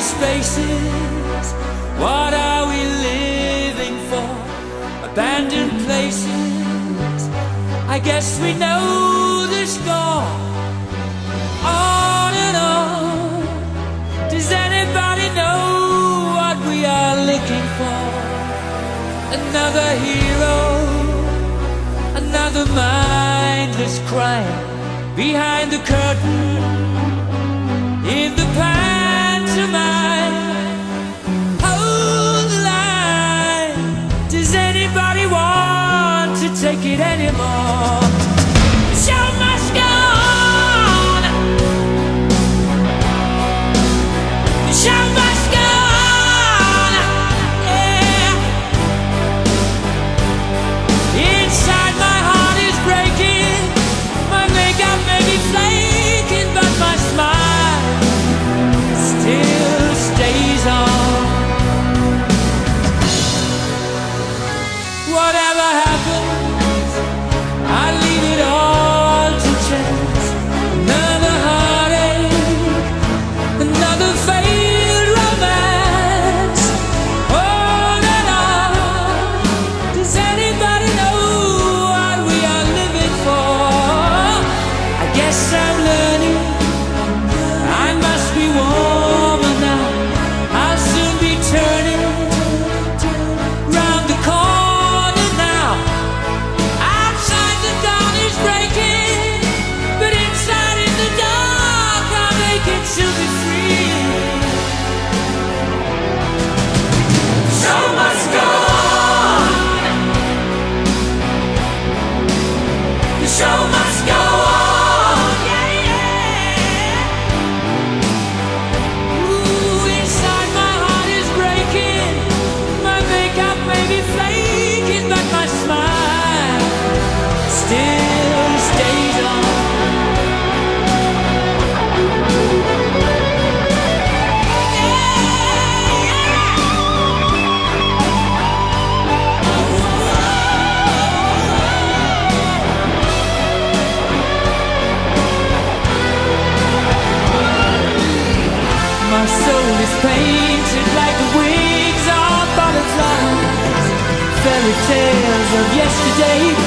spaces. What are we living for? Abandoned places. I guess we know the score. On and on. Does anybody know what we are looking for? Another hero, another mindless crime behind the curtain, in the pantomime. Hold the line. Does anybody want to take it anymore? The show must go on. The show must go on. Yeah. Inside my heart is breaking. My makeup may be flaking, but my smile still stays on. Whatever happens, I leave it all to chance. Another heartache, another failed romance. On and on. Does anybody know what we are living for? I guess I'm learning. I must be warmer now. I'll soon be turning round the corner now. Outside the dawn is breaking, but inside in the dark I'll make it to be free. The show must go on. The show must go on. Yeah, yeah. Ooh, inside my heart is breaking. My makeup may be flaking, but my smile still stays on. My soul is painted like the wings of butterflies. Fairy tales of yesterday